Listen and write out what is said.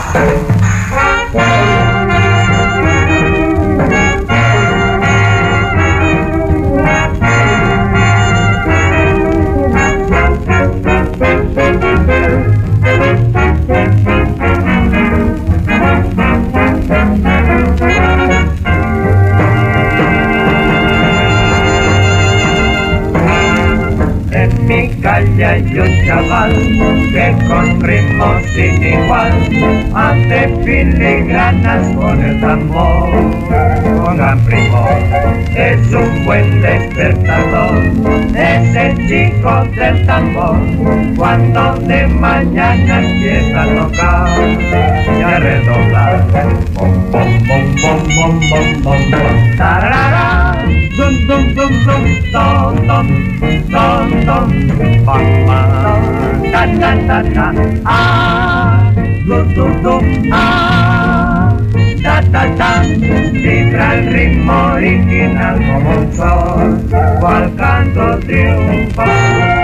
Hay un chaval que con ritmo sin igual hace filigranas con el tambor. Pongan primor, es un buen despertador, es el chico del tambor. Cuando de mañana empieza a tocar y a redoblar, bom, bom, bom, bom, bom, bom, bom, bom, tararara, dum, dum, dum, dum, dum, dum, dum, dum, bam, bam, ta, ta, ta, ta, ah, dum, dum, dum, ah, ta, ta, ta, vibra el ritmo original como un sol, cual canto triunfa.